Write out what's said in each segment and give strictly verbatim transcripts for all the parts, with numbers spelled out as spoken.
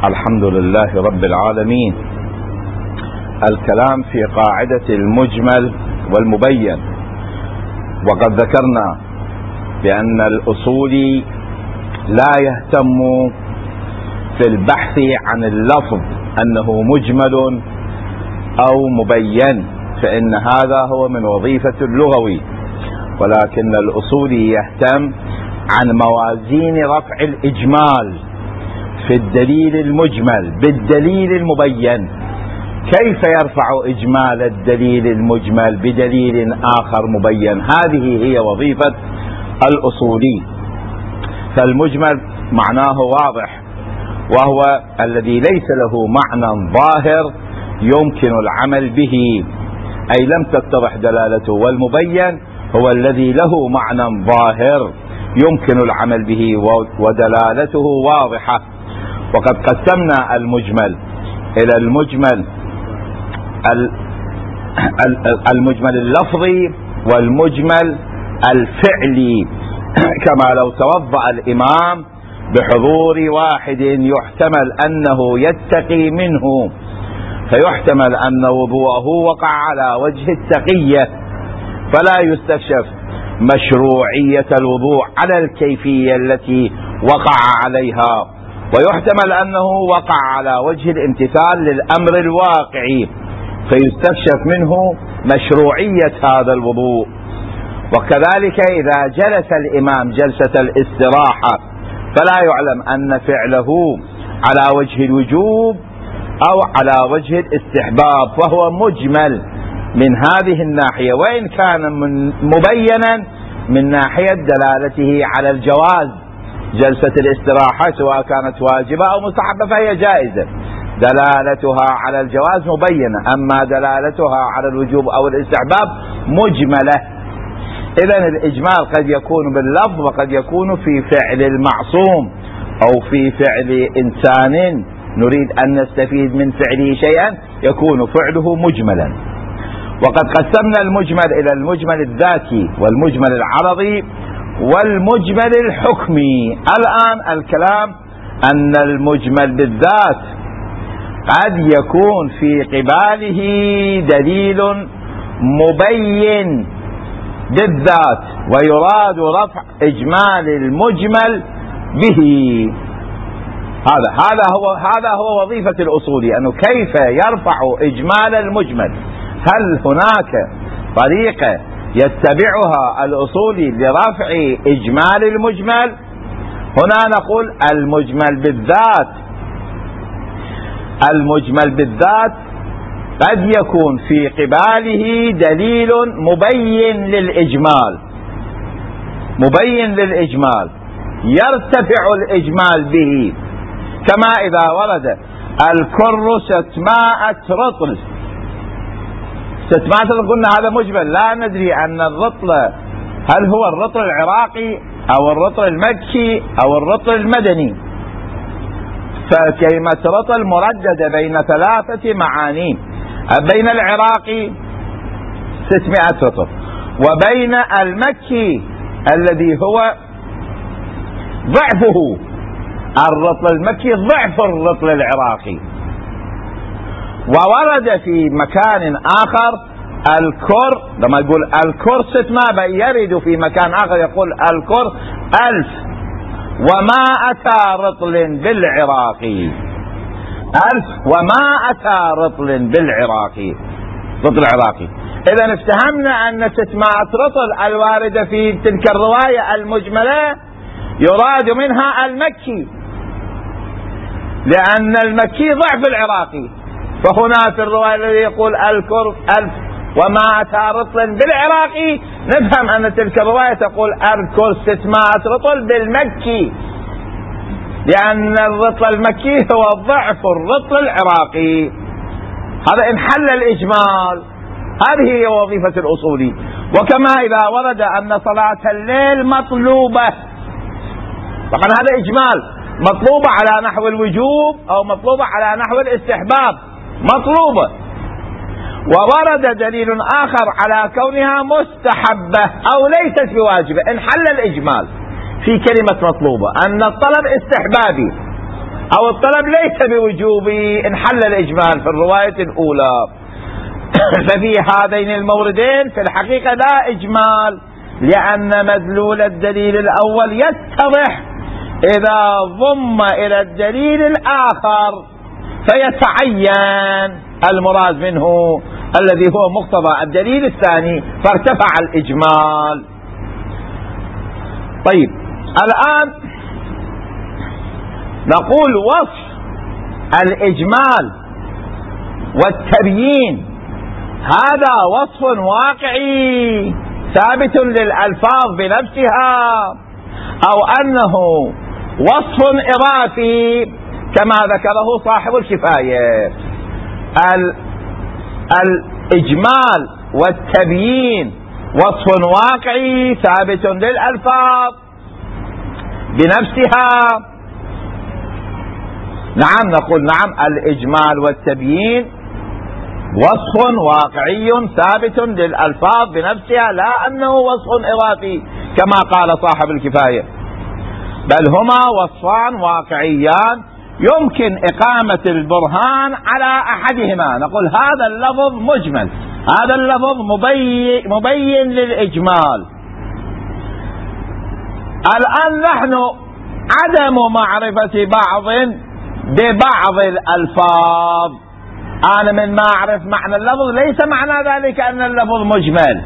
الحمد لله رب العالمين. الكلام في قاعدة المجمل والمبين، وقد ذكرنا بأن الأصولي لا يهتم في البحث عن اللفظ أنه مجمل أو مبين، فإن هذا هو من وظيفة اللغوي، ولكن الأصولي يهتم عن موازين رفع الإجمال في الدليل المجمل بالدليل المبين. كيف يرفع إجمال الدليل المجمل بدليل آخر مبين؟ هذه هي وظيفة الأصولي. فالمجمل معناه واضح، وهو الذي ليس له معنى ظاهر يمكن العمل به، أي لم تتضح دلالته، والمبين هو الذي له معنى ظاهر يمكن العمل به ودلالته واضحة. وقد قسمنا المجمل إلى المجمل المجمل اللفظي والمجمل الفعلي، كما لو توضأ الإمام بحضور واحد يحتمل أنه يتقي منه، فيحتمل أن وضوءه وقع على وجه التقية، فلا يستكشف مشروعية الوضوء على الكيفية التي وقع عليها، ويحتمل أنه وقع على وجه الامتثال للأمر الواقعي، فيستكشف منه مشروعية هذا الوضوء. وكذلك إذا جلس الإمام جلسة الاستراحة فلا يعلم أن فعله على وجه الوجوب أو على وجه الاستحباب، فهو مجمل من هذه الناحية، وإن كان من مبينا من ناحية دلالته على الجواز. جلسة الاستراحة سواء كانت واجبة أو مستحبة فهي جائزة، دلالتها على الجواز مبينة، أما دلالتها على الوجوب أو الاستحباب مجملة. إذن الإجمال قد يكون باللفظ وقد يكون في فعل المعصوم أو في فعل إنسان نريد أن نستفيد من فعله شيئا يكون فعله مجملا. وقد قسمنا المجمل إلى المجمل الذاتي والمجمل العرضي والمجمل الحكمي. الآن الكلام أن المجمل بالذات قد يكون في قباله دليل مبين بالذات، ويراد رفع إجمال المجمل به. هذا هذا هو هذا هو وظيفة الأصولي، أنه كيف يرفع إجمال المجمل. هل هناك طريقة يتبعها الأصولي لرفع إجمال المجمل؟ هنا نقول المجمل بالذات المجمل بالذات قد يكون في قباله دليل مبين للإجمال مبين للإجمال يرتفع الإجمال به، كما إذا ورد الكر ستمائة رطل. ستمائة رطل قلنا هذا مجمل، لا ندري أن الرطل هل هو الرطل العراقي أو الرطل المكي أو الرطل المدني، فكلمة رطل مرددة بين ثلاثة معاني، بين العراقي ستمائة رطل، وبين المكي الذي هو ضعفه، الرطل المكي ضعف الرطل العراقي. وورد في مكان آخر الكر، لما يقول الكر ستمائة يرد في مكان آخر يقول الكر ألف وما أتى رطل بالعراقي، ألف وما أتى رطل بالعراقي، رطل العراقي. إذا افتهمنا أن ستمائة رطل الواردة في تلك الرواية المجملة يراد منها المكي، لأن المكي ضعف العراقي، فهنا في الرواية الذي يقول الكر ألف وما أتى رطل بالعراقي نفهم أن تلك الرواية تقول الكر ستمائة رطل بالمكي، لأن الرطل المكي هو ضعف الرطل العراقي. هذا إن حل الإجمال. هذه هي وظيفة الأصولي. وكما إذا ورد أن صلاة الليل مطلوبة، طبعا هذا إجمال، مطلوبة على نحو الوجوب أو مطلوبة على نحو الاستحباب، مطلوبة. وورد دليل آخر على كونها مستحبة أو ليست بواجبة، إن حل الإجمال في كلمة مطلوبة أن الطلب استحبابي أو الطلب ليس بوجوبي انحل الإجمال في الرواية الأولى. ففي هذين الموردين في الحقيقة لا إجمال، لأن مدلول الدليل الأول يتضح إذا ضم إلى الدليل الآخر فيتعين المراد منه الذي هو مقتضى الدليل الثاني فارتفع الإجمال. طيب الآن نقول وصف الإجمال والتبيين هذا وصف واقعي ثابت للألفاظ بنفسها، أو أنه وصف إضافي كما ذكره صاحب الكفاية. الإجمال والتبيين وصف واقعي ثابت للألفاظ بنفسها. نعم نقول نعم الإجمال والتبيين وصف واقعي ثابت للألفاظ بنفسها، لا أنه وصف إضافي كما قال صاحب الكفاية، بل هما وصفان واقعيان يمكن إقامة البرهان على أحدهما. نقول هذا اللفظ مجمل، هذا اللفظ مبين, مبين للإجمال. الآن نحن عدم معرفة بعض ببعض الألفاظ، أنا من ما أعرف معنى اللفظ ليس معنى ذلك أن اللفظ مجمل.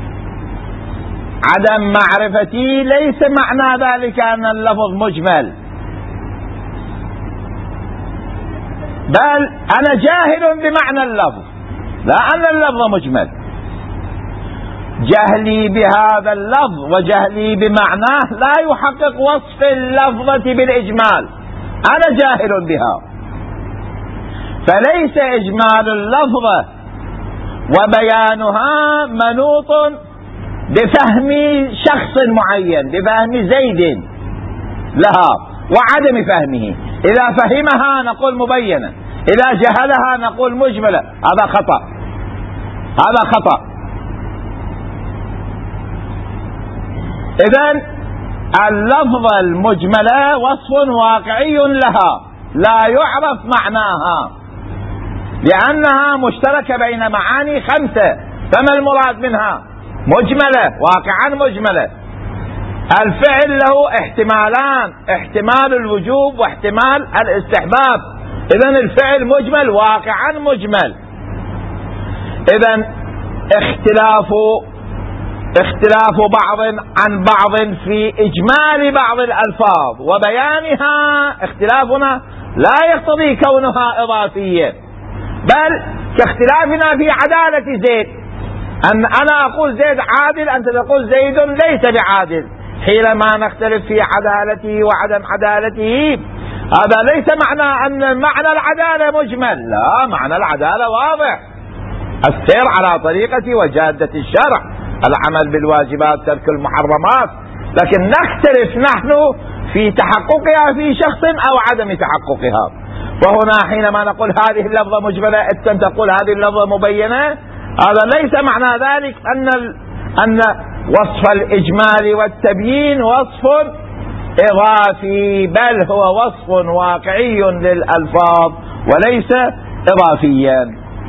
عدم معرفتي ليس معنى ذلك أن اللفظ مجمل، بل أنا جاهل بمعنى اللفظ لا أن اللفظ مجمل. جهلي بهذا اللفظ وجهلي بمعناه لا يحقق وصف اللفظة بالإجمال، أنا جاهل بها. فليس إجمال اللفظة وبيانها منوط بفهم شخص معين، بفهم زيد لها وعدم فهمه. إذا فهمها نقول مبينة، إذا جهلها نقول مجملة. هذا خطأ، هذا خطأ. إذن اللفظة المجملة وصف واقعي لها لا يعرف معناها، لأنها مشتركة بين معاني خمسة. فما المراد منها؟ مجملة، واقعا مجملة. الفعل له احتمالان، احتمال الوجوب واحتمال الاستحباب. إذن الفعل مجمل واقعا مجمل. إذن اختلاف اختلاف بعض عن بعض في إجمال بعض الألفاظ وبيانها، اختلافنا لا يقتضي كونها إضافية، بل كاختلافنا في عدالة زيد. أن أنا أقول زيد عادل، أنت تقول زيد ليس بعادل. حينما نختلف في عدالته وعدم عدالته هذا ليس معنى أن معنى العدالة مجمل، لا، معنى العدالة واضح، السير على طريقة وجادة الشرع، العمل بالواجبات ترك المحرمات. لكن نختلف نحن في تحققها في شخص أو عدم تحققها. وهنا حينما نقول هذه اللفظة مجملة أنت تقول هذه اللفظة مبينة، هذا ليس معنى ذلك أن أن وصف الإجمال والتبيين وصف إضافي، بل هو وصف واقعي للألفاظ وليس إضافيا.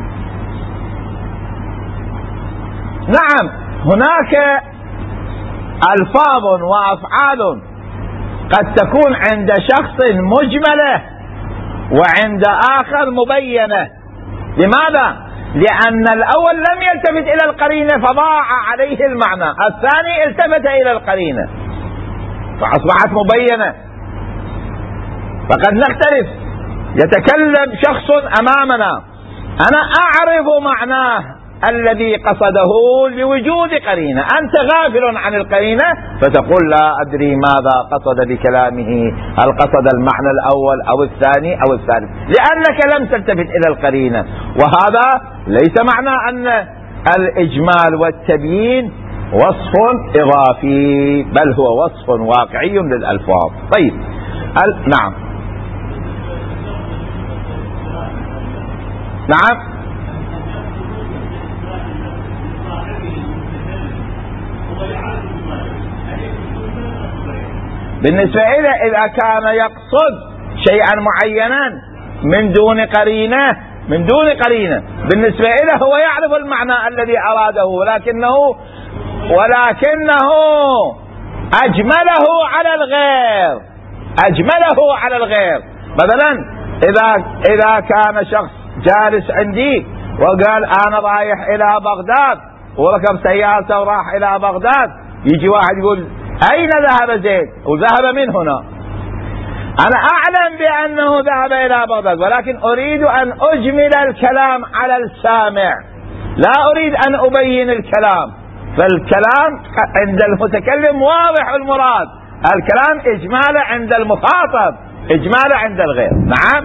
نعم هناك ألفاظ وأفعال قد تكون عند شخص مجملة وعند آخر مبينة. لماذا؟ لأن الأول لم يلتفت إلى القرينة فضاع عليه المعنى، الثاني التفت إلى القرينة فأصبحت مبينة. فقد نختلف، يتكلم شخص أمامنا أنا أعرف معناه الذي قصده لوجود قرينة، أنت غافل عن القرينة فتقول لا أدري ماذا قصد بكلامه، هل قصد المعنى الأول أو الثاني أو الثالث، لأنك لم تلتفت إلى القرينة. وهذا ليس معنى أن الإجمال والتبيين وصف إضافي، بل هو وصف واقعي للألفاظ. طيب ال... نعم نعم بالنسبة إلى إذا كان يقصد شيئا معينا من دون قرينة من دون قرينة بالنسبة له هو يعرف المعنى الذي أراده، ولكنه ولكنه أجمله على الغير أجمله على الغير. مثلا إذا إذا كان شخص جالس عندي وقال أنا رايح إلى بغداد وركب سيارته وراح إلى بغداد، يجي واحد يقول أين ذهب زيد؟ وذهب من هنا. أنا أعلم بأنه ذهب إلى بغداد، ولكن أريد أن أجمل الكلام على السامع، لا أريد أن أبين الكلام. فالكلام عند المتكلم واضح المراد، الكلام إجماله عند المخاطب، إجماله عند الغير. نعم.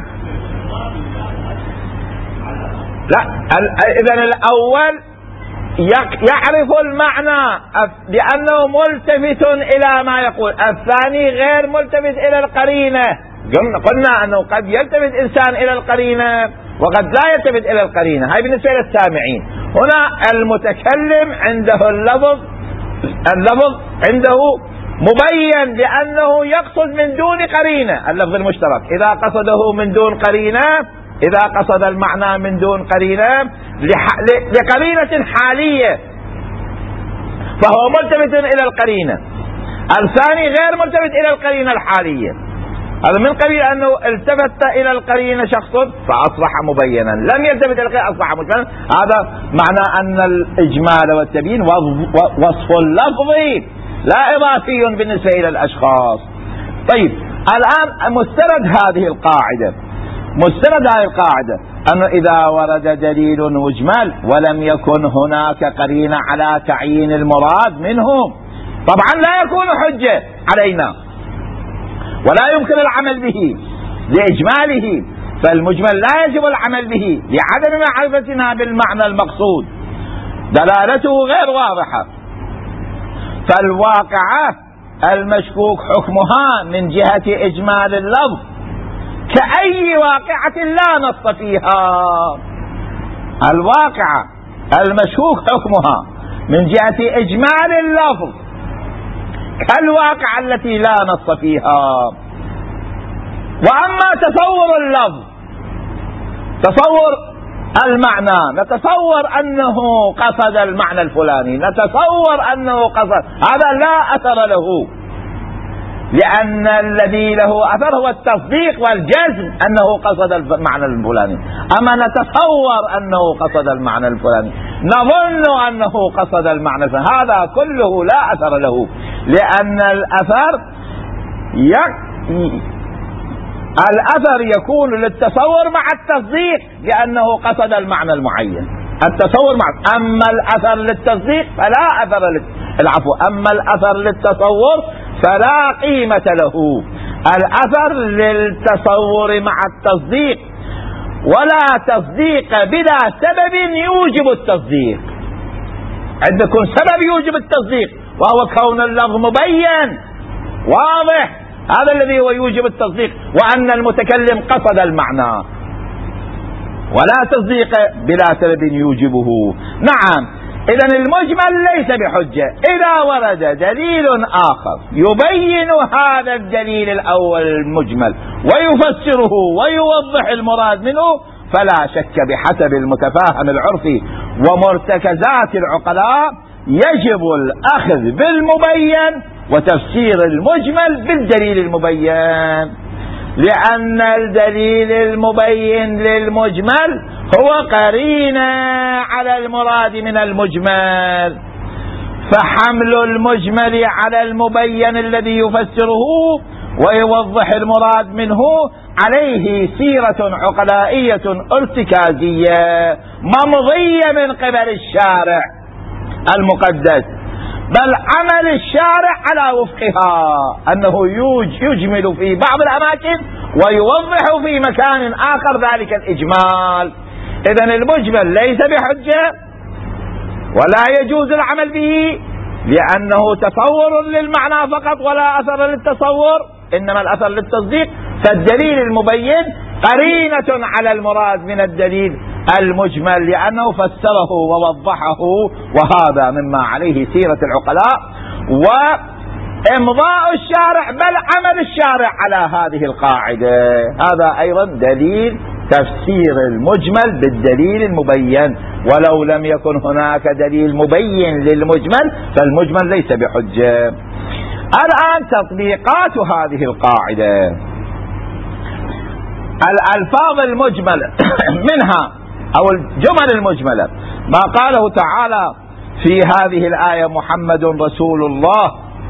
لا، إذن الأول يعرف المعنى لأنه ملتفت إلى ما يقول، الثاني غير ملتفت إلى القرينة. قلنا أنه قد يلتفت إنسان إلى القرينة وقد لا يلتفت إلى القرينة، هاي بالنسبة للسامعين. هنا المتكلم عنده اللفظ اللفظ عنده مبين لأنه يقصد من دون قرينة، اللفظ المشترك. إذا قصده من دون قرينة، إذا قصد المعنى من دون قرينة لقرينة حالية فهو ملتفت إلى القرينة. الثاني غير ملتفت إلى القرينة الحالية، هذا من قبيل أنه التفت إلى القرينة شخص فأصبح مبينا، لم يلتفت إلى القرينة أصبح مبينا. هذا معنى أن الإجمال والتبيين وصف لفظي لا إضافي بالنسبة إلى الأشخاص. طيب، الآن مستند هذه القاعدة مستند هذه القاعدة أنه إذا ورد دليل مجمل ولم يكن هناك قرينة على تعيين المراد منه، طبعا لا يكون حجة علينا ولا يمكن العمل به لإجماله، فالمجمل لا يجب العمل به لعدم معرفتنا بالمعنى المقصود، دلالته غير واضحة. فالواقعة المشكوك حكمها من جهة إجمال اللفظ كأي واقعة لا نص فيها. الواقعة المشكوك حكمها من جهة إجمال اللفظ كالواقعة التي لا نص فيها. وأما تصور اللفظ، تصور المعنى، نتصور أنه قصد المعنى الفلاني، نتصور أنه قصد، هذا لا أثر له، لأن الذي له أثر هو التصديق والجزم أنه قصد المعنى الفلاني. أما نتصور أنه قصد المعنى الفلاني، نظن أنه قصد المعنى الفلاني، هذا كله لا أثر له، لأن الأثر يك... الأثر يكون للتصور مع التصديق لأنه قصد المعنى المعين، التصور مع. أما الأثر للتصديق فلا أثر لل... العفو أما الأثر للتصور فلا قيمة له. الأثر للتصور مع التصديق، ولا تصديق بلا سبب يوجب التصديق. عندكم سبب يوجب التصديق وهو كون اللفظ مبين واضح، هذا الذي هو يوجب التصديق، وأن المتكلم قصد المعنى، ولا تصديق بلا سبب يوجبه. نعم، إذن المجمل ليس بحجة. إذا ورد دليل آخر يبين هذا الدليل الأول المجمل ويفسره ويوضح المراد منه، فلا شك بحسب المتفاهم العرفي ومرتكزات العقلاء يجب الأخذ بالمبين وتفسير المجمل بالدليل المبين، لأن الدليل المبين للمجمل هو قرينة على المراد من المجمل، فحمل المجمل على المبين الذي يفسره ويوضح المراد منه عليه سيرة عقلائية ارتكازية ممضية من قبل الشارع المقدس، بل عمل الشارع على وفقها، أنه يجمل في بعض الأماكن ويوضح في مكان آخر ذلك الإجمال. إذن المجمل ليس بحجة ولا يجوز العمل به، لأنه تصور للمعنى فقط ولا أثر للتصور، إنما الأثر للتصديق. فالدليل المبين قرينة على المراد من الدليل المجمل لأنه فسره ووضحه، وهذا مما عليه سيرة العقلاء إمضاء الشارع بل عمل الشارع على هذه القاعدة. هذا أيضا دليل تفسير المجمل بالدليل المبين، ولو لم يكن هناك دليل مبين للمجمل فالمجمل ليس بحجة. الآن تطبيقات هذه القاعدة. الألفاظ المجملة منها أو الجمل المجملة ما قاله تعالى في هذه الآية: محمد رسول الله،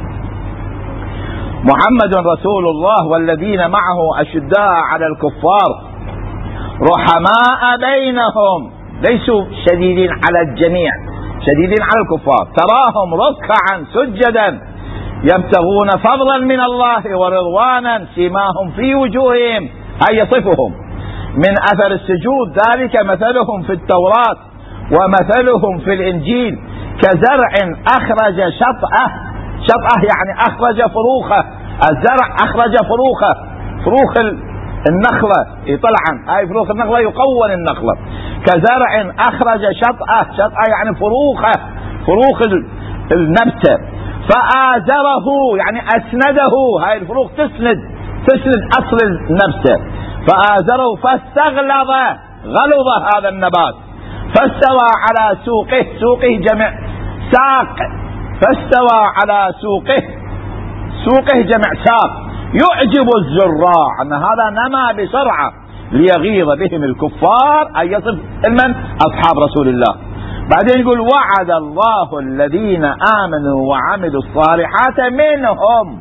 محمد رسول الله والذين معه أشداء على الكفار رحماء بينهم، ليسوا شديدين على الجميع، شديدين على الكفار، تراهم ركعا سجدا يبتغون فضلا من الله ورضوانا سيماهم في وجوههم، أي يصفهم من أثر السجود، ذلك مثلهم في التوراة ومثلهم في الإنجيل كزرع أخرج شطأه، شطأه يعني أخرج فروخه، الزرع أخرج فروخه، فروخ النخلة طلعا، هاي فروخ النخلة يقون النخلة، كزرع أخرج شطأه، شطأه يعني فروخه، فروخ النبتة، فآزره يعني أسنده، هاي الفروخ تسند تسند أصل النبتة، فآزره فاستغلظ، غلظ هذا النبات، فاستوى على سوقه، سوقه جمع ساق، فاستوى على سوقه، سوقه جمع ساق، يعجب الزراع، أن هذا نما بسرعة ليغيظ بهم الكفار، أي يصف المن أصحاب رسول الله. بعدين يقول: وعد الله الذين آمنوا وعملوا الصالحات منهم،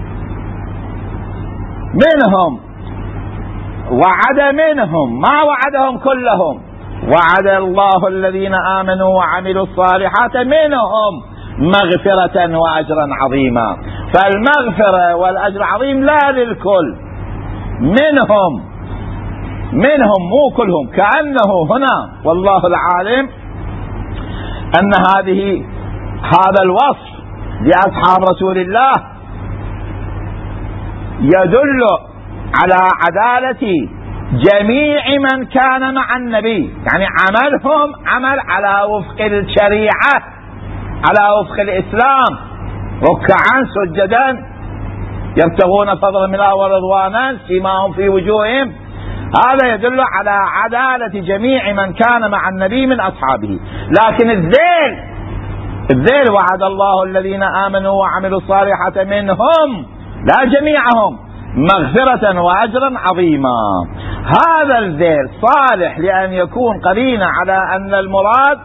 منهم وعد منهم، ما وعدهم كلهم، وعد الله الذين آمنوا وعملوا الصالحات منهم مغفرة وأجرا عظيما. فالمغفرة والأجر العظيم لا للكل، منهم، منهم مو كلهم، كأنه هنا والله العالم أن هذه هذا الوصف لأصحاب رسول الله يدل على عدالة جميع من كان مع النبي، يعني عملهم عمل على وفق الشريعة، على وفق الإسلام، ركعا سجدا يبتغون فضلا من الله ورضوانا سيماهم في وجوههم، هذا يدل على عدالة جميع من كان مع النبي من أصحابه. لكن الذيل الذيل وعد الله الذين آمنوا وعملوا الصالحات منهم، لا جميعهم، مغفرة وأجرا عظيما. هذا الذيل صالح لأن يكون قرينة على أن المراد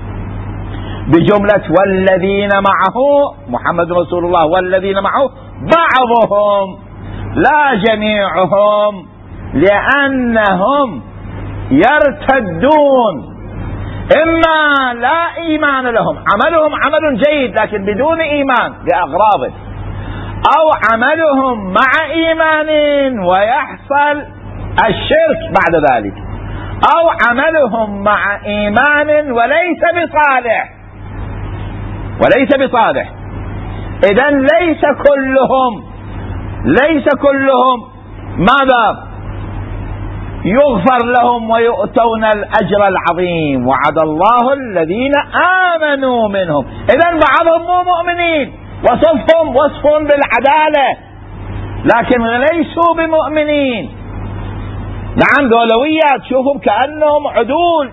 بجملة والذين معه محمد رسول الله والذين معه بعضهم لا جميعهم، لأنهم يرتدون، إما لا إيمان لهم، عملهم عمل جيد لكن بدون إيمان لأغراض، أو عملهم مع إيمان ويحصل الشرك بعد ذلك، أو عملهم مع إيمان وليس بصالح، وليس بصالح. إذن ليس كلهم ليس كلهم ماذا يغفر لهم ويؤتون الأجر العظيم. وعد الله الذين آمنوا منهم، إذن بعضهم مو مؤمنين، وصفهم وصف بالعدالة لكن ليسوا بمؤمنين. نعم ذولويات شوفهم كأنهم عدول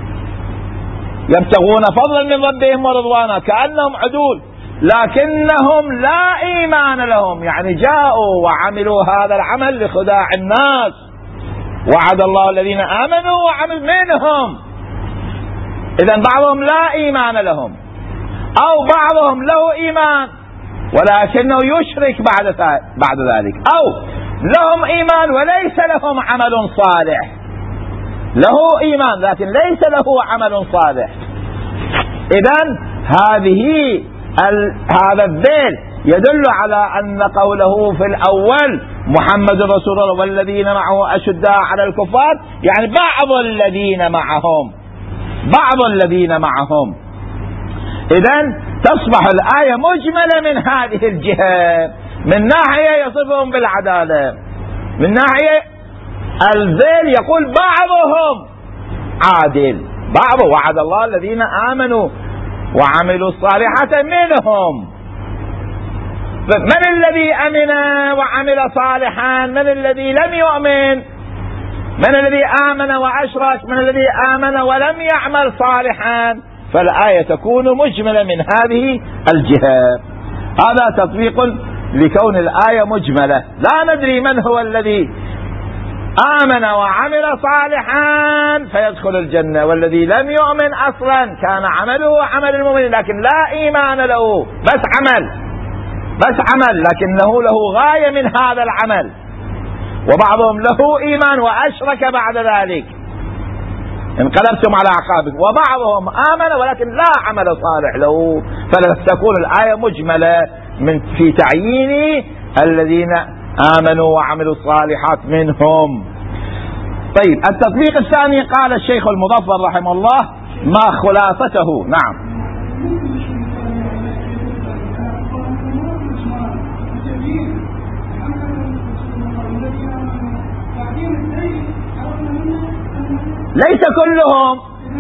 يبتغون فضلا من ربهم ورضوانا، كأنهم عدول لكنهم لا إيمان لهم، يعني جاءوا وعملوا هذا العمل لخداع الناس. وعد الله الذين آمنوا وعملوا منهم، إذن بعضهم لا إيمان لهم، أو بعضهم له إيمان ولكنه يشرك بعد بعد ذلك، أو لهم إيمان وليس لهم عمل صالح، له إيمان لكن ليس له عمل صالح. إذن هذه ال... هذا الذيل يدل على أن قوله في الأول محمد رسول الله والذين معه أشداء على الكفار، يعني بعض الذين معهم، بعض الذين معهم. إذن تصبح الآية مجملة من هذه الجهة، من ناحية يصفهم بالعدالة، من ناحية الذيل يقول بعضهم عادل، بعض. وعد الله الذين آمنوا وعملوا الصالحات منهم، من الذي أمن وعمل صالحا؟ من الذي لم يؤمن؟ من الذي آمن وأشرك؟ من الذي آمن ولم يعمل صالحا؟ فالآية تكون مجملة من هذه الجهة. هذا تطبيق لكون الآية مجملة. لا ندري من هو الذي آمن وعمل صالحا فيدخل الجنة، والذي لم يؤمن أصلا كان عمله عمل المؤمن لكن لا إيمان له، بس عمل بس عمل لكنه له غاية من هذا العمل، وبعضهم له إيمان وأشرك بعد ذلك انقلبتم على أعقابكم، وبعضهم آمن ولكن لا عمل صالح له. فتكون الآية مجملة من في تعيين الذين آمنوا وعملوا الصالحات منهم. طيب التطبيق الثاني قال الشيخ المظفر رحمه الله ما خلاصته. نعم. ليس كلهم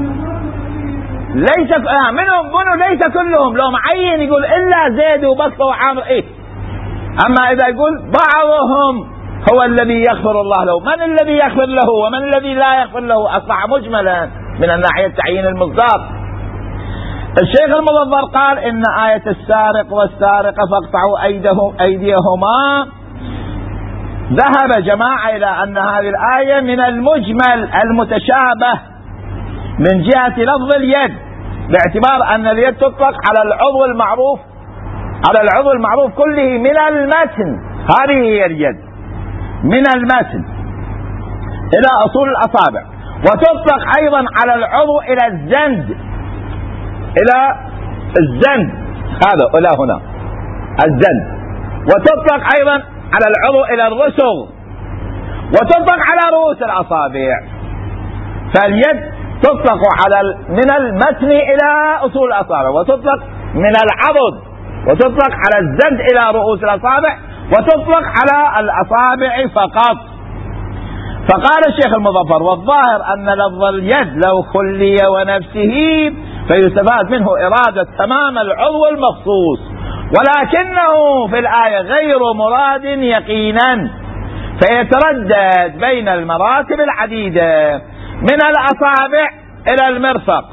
ليس آه منهم منهم ليس كلهم، لو معين يقول إلا زيد وبكر وعامر إيه. أما إذا يقول بعضهم هو الذي يغفر الله له، من الذي يغفر له ومن الذي لا يغفر له أصبح مجملا من الناحية تعيين المصداق. الشيخ المظفر قال إن آية السارق والسارقة فاقطعوا أيديهما ذهب جماعة إلى أن هذه الآية من المجمل المتشابه من جهة لفظ اليد، باعتبار أن اليد تطلق على العضو المعروف على العضو المعروف كله من المتن. هذه هي اليد من المتن إلى أصول الأصابع، وتطلق أيضا على العضو إلى الزند إلى الزند هذا إلى هنا الزند، وتطلق أيضا على العضو إلى الرسغ، وتطلق على رؤوس الأصابع. فاليد تطلق على من المتن إلى أصول الأصابع، وتطلق من العضد، وتطلق على الزند إلى رؤوس الأصابع، وتطلق على الأصابع فقط. فقال الشيخ المظفر والظاهر أن لفظ اليد لو خلي ونفسه فيستفاد منه إرادة تمام العضو المخصوص، ولكنه في الآية غير مراد يقينا، فيتردد بين المراتب العديدة من الأصابع إلى المرفق،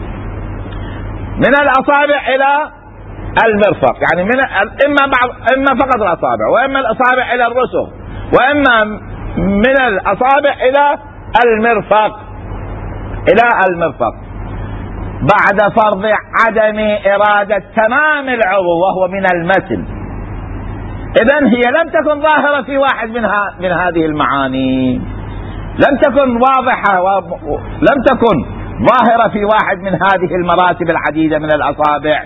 من الأصابع إلى المرفق، يعني من إما بعض إما فقط الأصابع، وإما الأصابع إلى الرسغ، وإما من الأصابع إلى المرفق إلى المرفق بعد فرض عدم إرادة تمام العضو وهو من المتن. إذن هي لم تكن ظاهرة في واحد من, من هذه المعاني، لم تكن واضحة ولم تكن ظاهرة في واحد من هذه المراتب العديدة من الأصابع،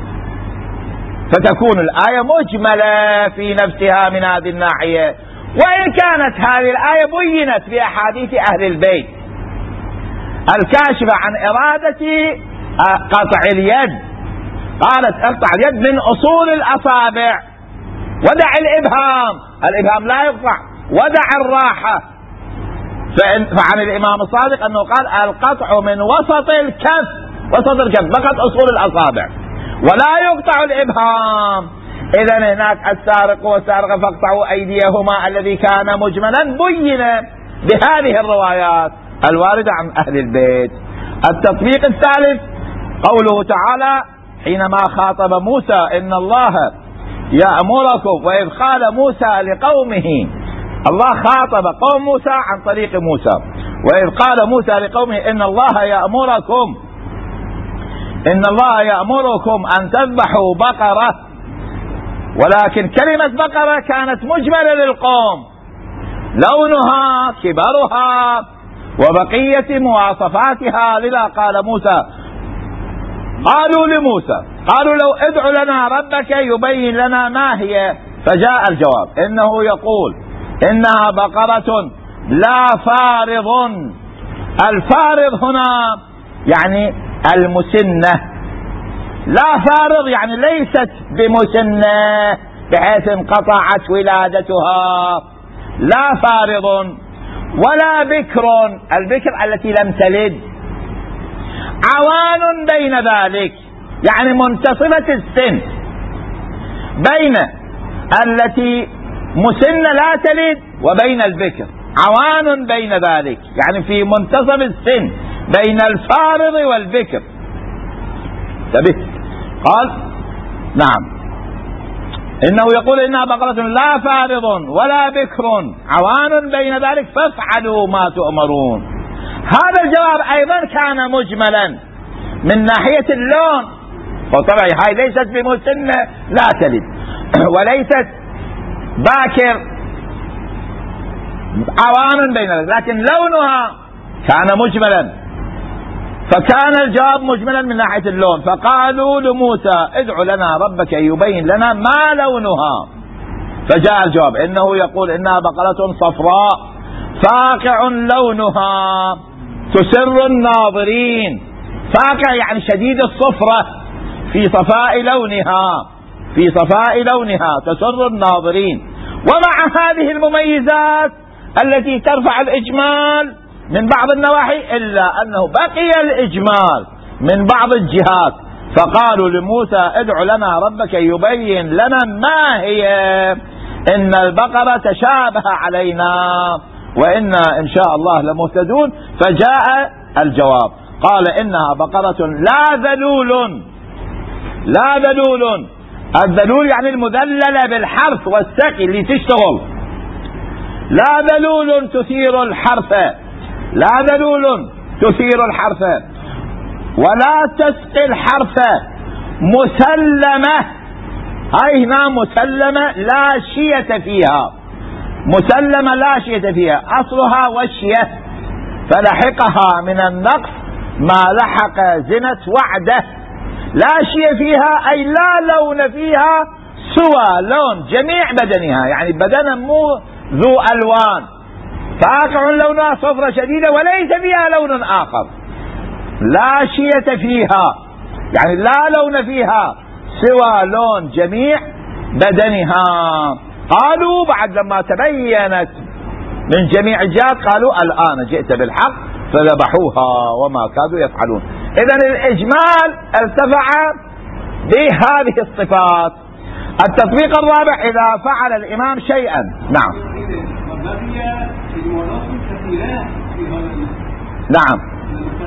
فتكون الآية مجملة في نفسها من هذه الناحية. وإن كانت هذه الآية بينت في أحاديث أهل البيت الكاشفة عن إرادة قطع اليد، قالت اقطع اليد من أصول الأصابع، ودع الإبهام، الإبهام لا يقطع، ودع الراحة. فعن الإمام الصادق أنه قال القطع من وسط الكف، وسط الكف فقط أصول الأصابع، ولا يقطع الإبهام. إذن هناك السارق والسارقة فاقطعوا أيديهما الذي كان مجملا بين بهذه الروايات الواردة عن أهل البيت. التطبيق الثالث قوله تعالى حينما خاطب موسى إن الله يأمركم، وإذ قال موسى لقومه، الله خاطب قوم موسى عن طريق موسى، وإذ قال موسى لقومه إن الله يأمركم إن الله يأمركم أن تذبحوا بقرة، ولكن كلمة بقرة كانت مجملة للقوم، لونها كبرها وبقية مواصفاتها، لذا قال موسى قالوا لموسى قالوا لو ادع لنا ربك يبين لنا ما هي، فجاء الجواب إنه يقول إنها بقرة لا فارض. الفارض هنا يعني المسنة، لا فارض يعني ليست بمسنة بحيث انقطعت ولادتها، لا فارض ولا بكر، البكر التي لم تلد، عوان بين ذلك يعني منتصفة السن، بين التي مسنة لا تلد وبين البكر، عوان بين ذلك، يعني في منتصف السن بين الفارض والبكر. انتبه، قال نعم إنه يقول إنها بقرة لا فارض ولا بكر عوان بين ذلك فافعلوا ما تؤمرون. هذا الجواب أيضا كان مجملا من ناحية اللون، وطبعا هاي ليست بمسنة لا تلد وليست باكر، عوان بين ذلك، لكن لونها كان مجملا، فكان الجواب مجملا من ناحية اللون. فقالوا لموسى ادع لنا ربك يبين لنا ما لونها، فجاء الجواب إنه يقول إنها بقرة صفراء فاقع لونها تسر الناظرين. فاقع يعني شديد الصفرة، في صفاء لونها، في صفاء لونها تسر الناظرين. ومع هذه المميزات التي ترفع الإجمال من بعض النواحي، إلا أنه بقي الإجمال من بعض الجهات. فقالوا لموسى ادع لنا ربك يبين لنا ما هي، إن البقرة تشابه علينا وإنا إن شاء الله لمهتدون. فجاء الجواب قال إنها بقرة لا ذلول، لا ذلول، الذلول يعني المذللة بالحرث والسقي اللي تشتغل، لا ذلول تثير الحرث، لا ذلول تثير الحرث ولا تسقي الحرث، مسلمة، هاي هنا مسلمة لا شية فيها، مسلمة لا شية فيها، أصلها وشية فلحقها من النقص ما لحق زنة وعده، لا شيء فيها أي لا لون فيها سوى لون جميع بدنها، يعني بدنها مو ذو ألوان، فاقع لونها صفرة شديدة وليس فيها لون آخر، لا شية فيها يعني لا لون فيها سوى لون جميع بدنها. قالوا بعد لما تبينت من جميع الجهات قالوا الآن جئت بالحق، فذبحوها وما كادوا يفعلون. إذن الإجمال ارتفع بهذه الصفات. التطبيق الرابع إذا فعل الإمام شيئا. نعم نعم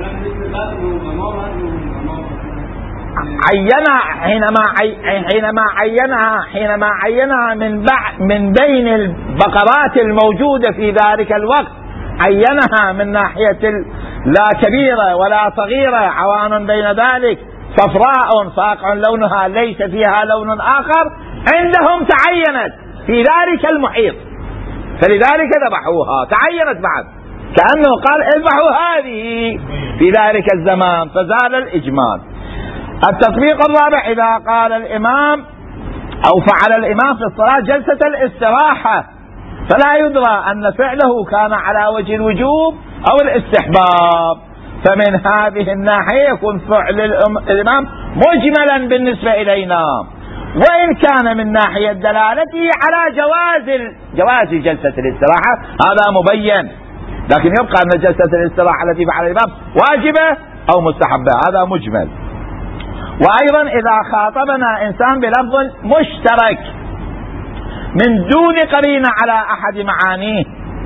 عينها حينما حينما عينها حينما عينها من من بين البقرات الموجودة في ذلك الوقت، عينها من ناحية لا كبيرة ولا صغيرة، عوان بين ذلك، صفراء فاقع لونها ليس فيها لون آخر، عندهم تعينت في ذلك المحيط، فلذلك ذبحوها، تعينت بعد، كأنه قال اذبحوا هذه في ذلك الزمان، فزال الإجمال. التطبيق الرابع إذا قال الإمام أو فعل الإمام في الصلاة جلسة الاستراحة، فلا يدرى أن فعله كان على وجه الوجوب أو الاستحباب، فمن هذه الناحية يكون فعل الإمام مجملا بالنسبة إلينا، وإن كان من ناحية دلالته على جواز جواز جلسة الاستراحة هذا مبين، لكن يبقى أن جلسة الاستراحة التي فعل الإمام واجبة أو مستحبة، هذا مجمل. وأيضا إذا خاطبنا إنسان بلفظ مشترك من دون قرينة على أحد معانيه،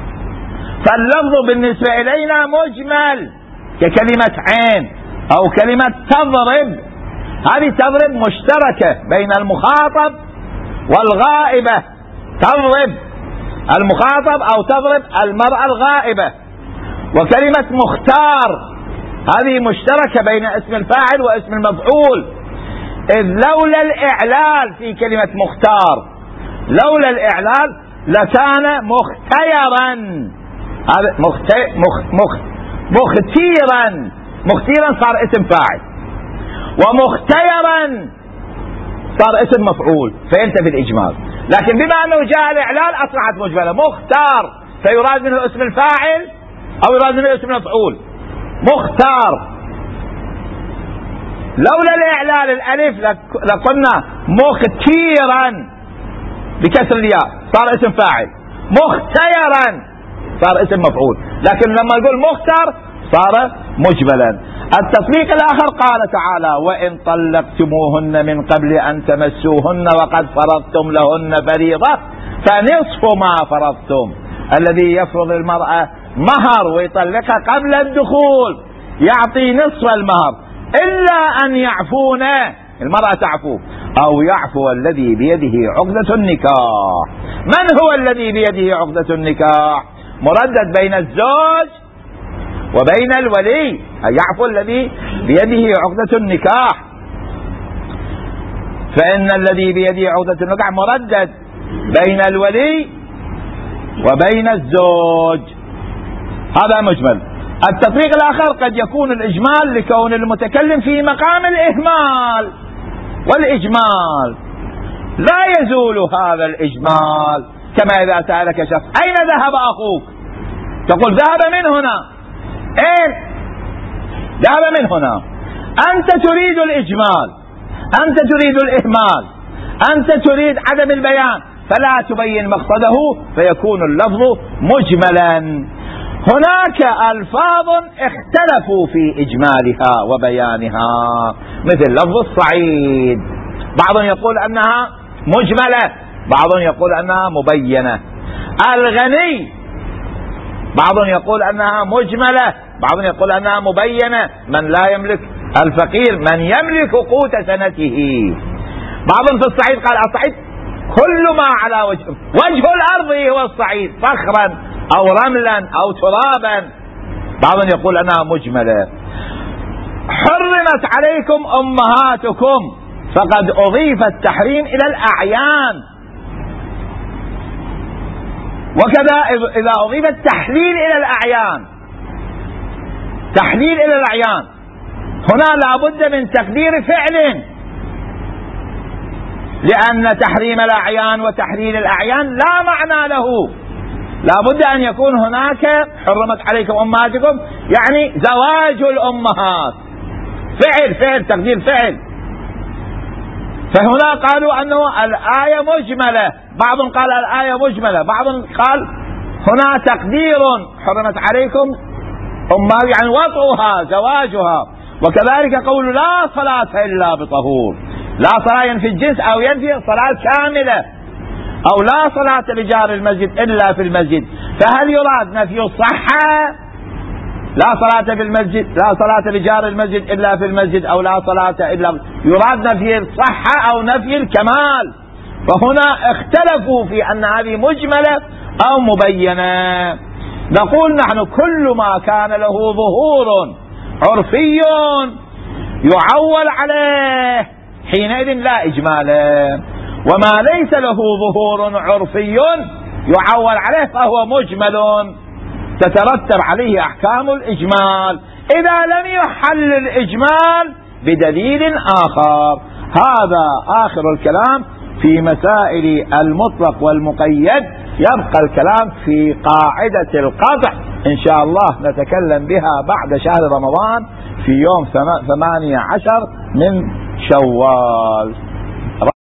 فاللفظ بالنسبة إلينا مجمل ككلمة عين أو كلمة تضرب، هذه تضرب مشتركة بين المخاطب والغائبة، تضرب المخاطب أو تضرب المرأة الغائبة. وكلمة مختار هذه مشتركة بين اسم الفاعل واسم المفعول، إذ لولا الإعلال في كلمة مختار، لولا الإعلال لكان مختيرا، هذا مختي مخ مخ مختيرا، مختيرا صار اسم فاعل، ومختيرا صار اسم مفعول، فينتفي الإجمال. لكن بما أنه جاء الإعلال أصبحت مجملة، مختار فيراد منه اسم الفاعل أو يراد منه اسم المفعول، مختار. لولا الإعلال الألف لقلنا مختيرا بكسر الياء صار اسم فاعل، مختيرا صار اسم مفعول، لكن لما نقول مختار صار مجملا. التطبيق الآخر قال تعالى: وإن طلقتموهن من قبل أن تمسوهن وقد فرضتم لهن فريضة فنصف ما فرضتم. الذي يفرض المرأة مهر ويطلقها قبل الدخول يعطي نصف المهر، إلا أن يعفون، المرأة تعفو، أو يعفو الذي بيده عقدة النكاح. من هو الذي بيده عقدة النكاح؟ مردد بين الزوج وبين الولي، يعفو الذي بيده عقدة النكاح. فإن الذي بيده عقدة النكاح مردد بين الولي وبين الزوج. هذا مجمل. التطبيق الآخر قد يكون الإجمال لكون المتكلم في مقام الإهمال، والإجمال لا يزول هذا الإجمال. كما إذا سألك شخص: أين ذهب أخوك؟ تقول: ذهب من هنا. أين؟ ذهب من هنا. أنت تريد الإجمال، أنت تريد الإهمال، أنت تريد عدم البيان، فلا تبين مقصده فيكون اللفظ مجملا. هناك ألفاظ اختلفوا في إجمالها وبيانها، مثل لفظ الصعيد، بعض يقول أنها مجملة، بعض يقول أنها مبينة. الغني بعض يقول أنها مجملة، بعض يقول أنها مبينة. من لا يملك، الفقير من يملك قوت سنته. بعض في الصعيد قال: الصعيد كل ما على وجه وجه الأرض هو الصعيد، صخرا أو رملا أو ترابا. بعض يقول أنها مجملة. حرمت عليكم أمهاتكم، فقد أضيف التحريم إلى الأعيان. وكذا إذا أضيف التحليل إلى الأعيان، تحليل إلى الأعيان، هنا لابد من تقدير فعل، لأن تحريم الأعيان وتحليل الأعيان لا معنى له. لابد أن يكون هناك حرمت عليكم أمهاتكم يعني زواج الأمهات، فعل فعل تقدير فعل. فهنا قالوا أنه الآية مجملة، بعض قال الآية مجملة، بعض قال هنا تقدير حرمت عليكم أمهات يعني وطئها زواجها. وكذلك قول لا صلاة إلا بطهور، لا صلاة ينفي الجنس أو ينفي صلاة كاملة، أو لا صلاة لجار المسجد إلا في المسجد. فهل يراد نفي الصحة؟ لا صلاة في المسجد، لا صلاة لجار المسجد إلا في المسجد، أو لا صلاة إلا، يراد نفي الصحة أو نفي الكمال. فهنا اختلفوا في أن هذه مجملة أو مبينة. نقول نحن كل ما كان له ظهور عرفي يعول عليه حينئذ لا إجمالا، وما ليس له ظهور عرفي يعول عليه فهو مجمل تترتب عليه أحكام الإجمال إذا لم يحل الإجمال بدليل آخر. هذا آخر الكلام في مسائل المطلق والمقيد. يبقى الكلام في قاعدة القطع إن شاء الله نتكلم بها بعد شهر رمضان في يوم ثمانية عشر من شوال.